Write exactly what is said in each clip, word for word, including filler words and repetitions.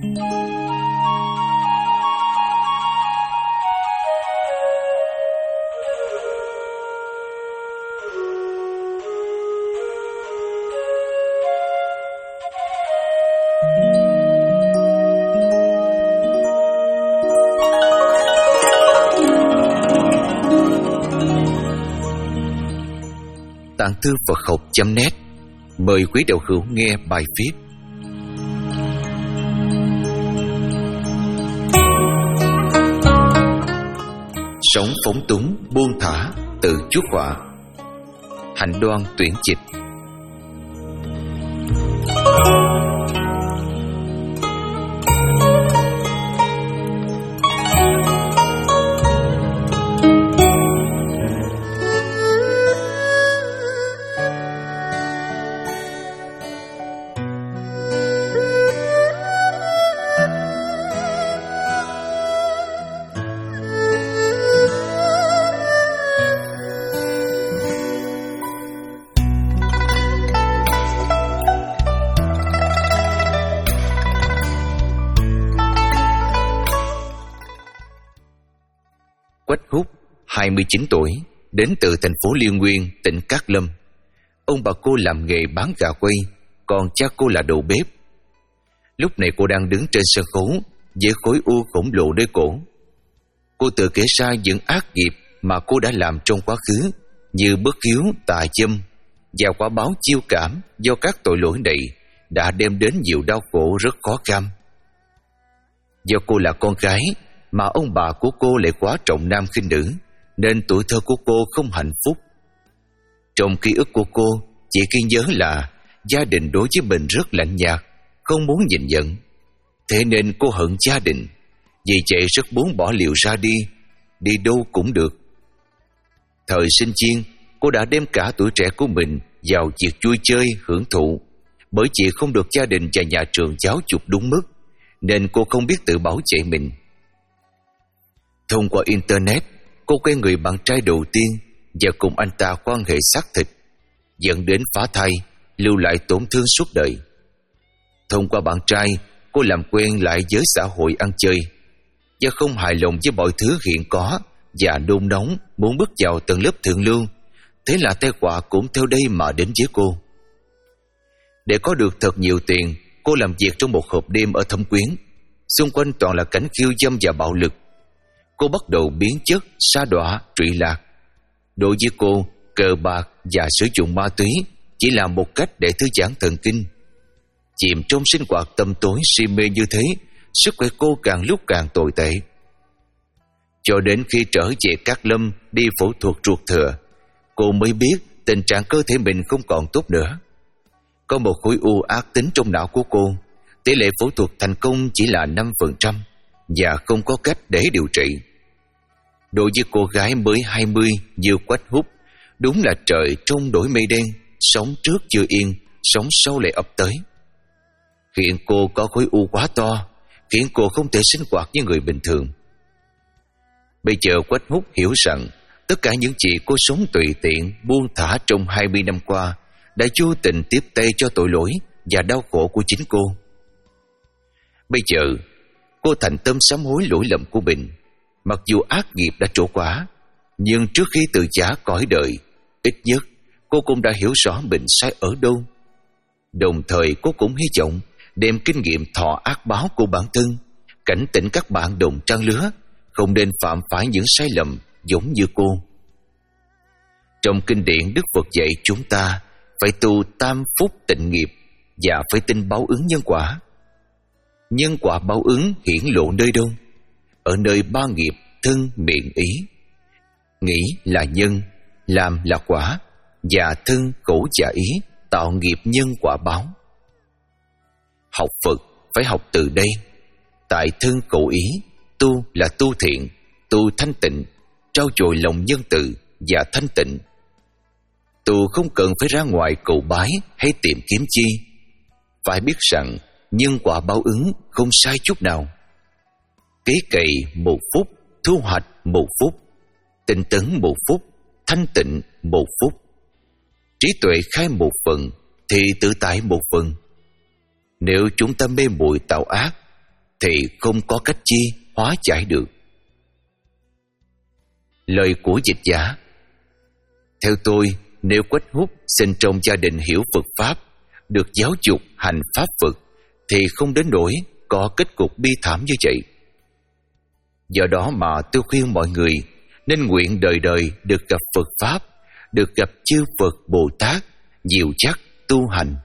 Tạng Thư Phật Học chấm net mời quý đạo hữu nghe bài viết Sống phóng túng, buông thả, tự chuốc họa. Hạnh Đoan tuyển dịch. Quách Hút, hai mươi chín tuổi, đến từ thành phố Liên Nguyên, tỉnh Cát Lâm. Ông bà cô làm nghề bán gà quay, còn cha cô là đầu bếp. Lúc này cô đang đứng trên sân khấu với khối u khổng lồ nơi cổ. Cô tự kể ra những ác nghiệp mà cô đã làm trong quá khứ, như bất hiếu, tà dâm và quả báo chiêu cảm do các tội lỗi này đã đem đến nhiều đau khổ rất khó khăn. Do cô là con gái mà ông bà của cô lại quá trọng nam khinh nữ, nên tuổi thơ của cô không hạnh phúc. Trong ký ức của cô chỉ ghi nhớ là gia đình đối với mình rất lạnh nhạt, không muốn nhìn nhận. Thế nên cô hận gia đình, vì vậy rất muốn bỏ liều ra đi, đi đâu cũng được. Thời sinh viên, cô đã đem cả tuổi trẻ của mình vào việc vui chơi, hưởng thụ. Bởi chị không được gia đình và nhà trường giáo dục đúng mức, nên cô không biết tự bảo vệ mình. Thông qua Internet, cô quen người bạn trai đầu tiên và cùng anh ta quan hệ xác thịt, dẫn đến phá thai, lưu lại tổn thương suốt đời. Thông qua bạn trai, cô làm quen lại với xã hội ăn chơi. Do không hài lòng với mọi thứ hiện có và nôn nóng muốn bước vào tầng lớp thượng lưu, thế là tai họa cũng theo đây mà đến với cô. Để có được thật nhiều tiền, cô làm việc trong một hộp đêm ở Thâm Quyến. Xung quanh toàn là cảnh khiêu dâm và bạo lực. Cô bắt đầu biến chất, sa đọa, trụy lạc. Đối với cô, cờ bạc và sử dụng ma túy chỉ là một cách để thư giãn thần kinh. Chìm trong sinh hoạt tâm tối si mê như thế, sức khỏe cô càng lúc càng tồi tệ. Cho đến khi trở về Cát Lâm đi phẫu thuật ruột thừa, cô mới biết tình trạng cơ thể mình không còn tốt nữa. Có một khối u ác tính trong não của cô, tỷ lệ phẫu thuật thành công chỉ là năm phần trăm và không có cách để điều trị. Đối với cô gái mới hai mươi như Quách Hút, đúng là trời trong đổi mây đen, sóng trước chưa yên, sóng sau lại ập tới. Hiện cô có khối u quá to, khiến cô không thể sinh hoạt như người bình thường. Bây giờ Quách Hút hiểu rằng tất cả những gì cô sống tùy tiện, buông thả trong hai mươi năm qua đã vô tình tiếp tay cho tội lỗi và đau khổ của chính cô. Bây giờ cô thành tâm sám hối lỗi lầm của mình. Mặc dù ác nghiệp đã trổ quả, nhưng trước khi từ giã cõi đời, ít nhất cô cũng đã hiểu rõ mình sai ở đâu. Đồng thời cô cũng hy vọng đem kinh nghiệm thọ ác báo của bản thân, cảnh tỉnh các bạn đồng trang lứa không nên phạm phải những sai lầm giống như cô. Trong kinh điển, Đức Phật dạy chúng ta phải tu tam phúc tịnh nghiệp và phải tin báo ứng nhân quả. Nhân quả báo ứng hiển lộ nơi đâu? Ở nơi ba nghiệp thân miệng ý. Nghĩ là nhân, làm là quả, và thân khẩu và ý tạo nghiệp nhân quả báo. Học Phật phải học từ đây. Tại thân khẩu ý, tu là tu thiện, tu thanh tịnh, trau dồi lòng nhân từ và thanh tịnh. Tu không cần phải ra ngoài cầu bái hay tìm kiếm chi. Phải biết rằng nhân quả báo ứng không sai chút nào. Kế cày một phút, thu hoạch một phút, tinh tấn một phút, thanh tịnh một phút. Trí tuệ khai một phần thì tự tại một phần. Nếu chúng ta mê muội tạo ác, thì không có cách chi hóa giải được. Lời của dịch giả: theo tôi, nếu Quách Hút sinh trong gia đình hiểu Phật Pháp, được giáo dục hành Pháp Phật, thì không đến nỗi có kết cục bi thảm như vậy. Do đó mà tôi khuyên mọi người nên nguyện đời đời được gặp Phật Pháp, được gặp chư Phật Bồ Tát, dìu dắt tu hành.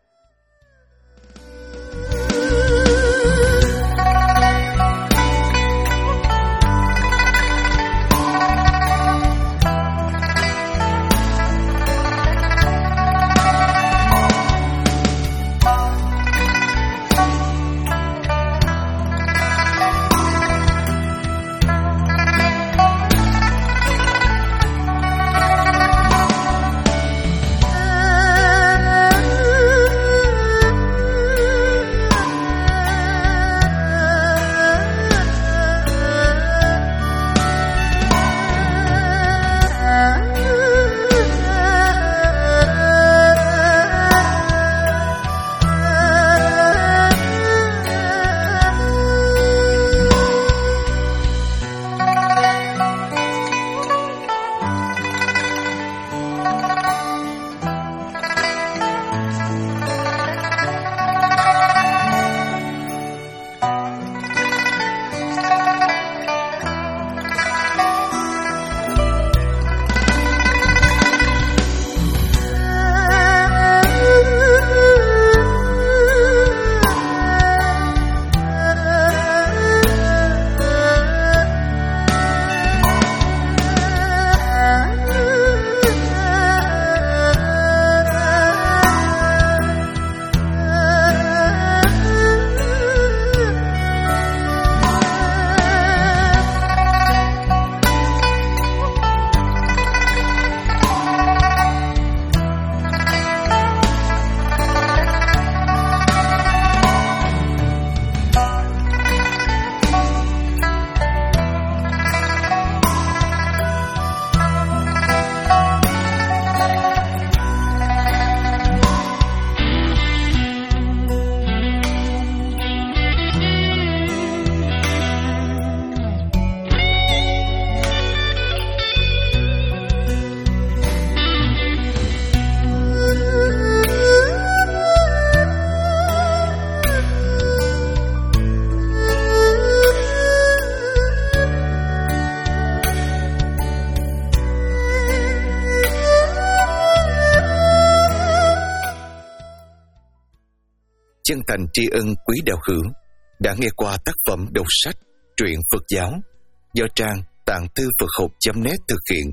Chân thành tri ân quý đạo hữu đã nghe qua tác phẩm đọc sách truyện Phật giáo do trang tạng thư Phật học chấm net thực hiện.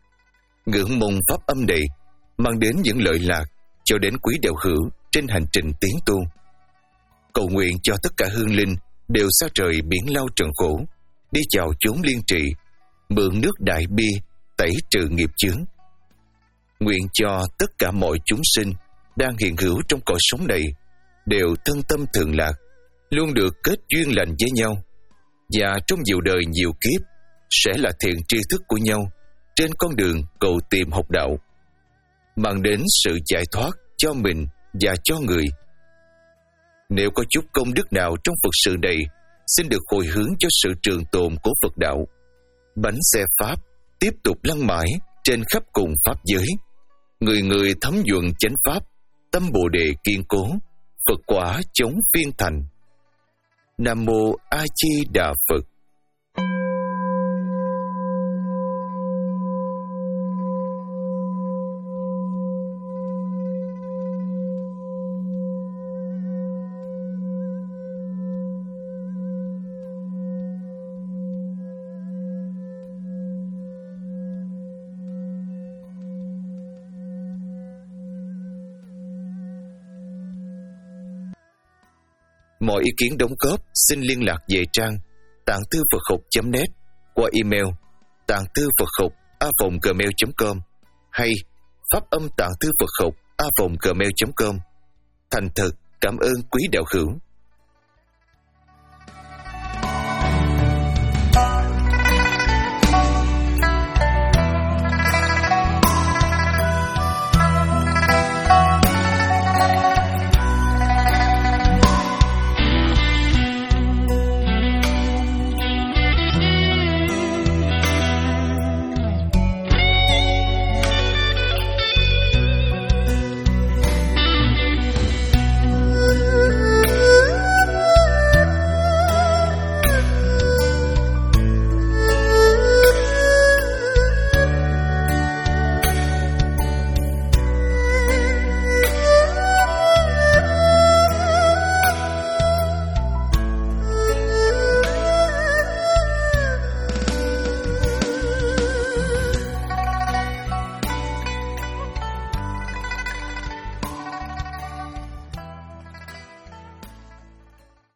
Ngưỡng mong pháp âm này mang đến những lợi lạc cho đến quý đạo hữu trên hành trình tiến tu. Cầu nguyện cho tất cả hương linh đều xa trời biển lao trần khổ, đi vào chốn liên trì, mượn nước đại bi tẩy trừ nghiệp chướng. Nguyện cho tất cả mọi chúng sinh đang hiện hữu trong cõi sống này đều thân tâm thường lạc, luôn được kết duyên lành với nhau, và trong nhiều đời nhiều kiếp sẽ là thiện tri thức của nhau trên con đường cầu tìm học đạo, mang đến sự giải thoát cho mình và cho người. Nếu có chút công đức nào trong Phật sự này, xin được hồi hướng cho sự trường tồn của Phật đạo. Bánh xe Pháp tiếp tục lăn mãi trên khắp cùng Pháp giới, người người thấm nhuận chánh Pháp, tâm Bồ Đề kiên cố, Phật quả chống phiên thành. Nam Mô A Di Đà Phật. Mọi ý kiến đóng góp xin liên lạc về trang tạng thư Phật học chấm net qua email tạng thư Phật học a vòng gmail chấm com hay pháp âm tạng thư Phật học a vòng gmail chấm com. Thành thật cảm ơn quý đạo hữu.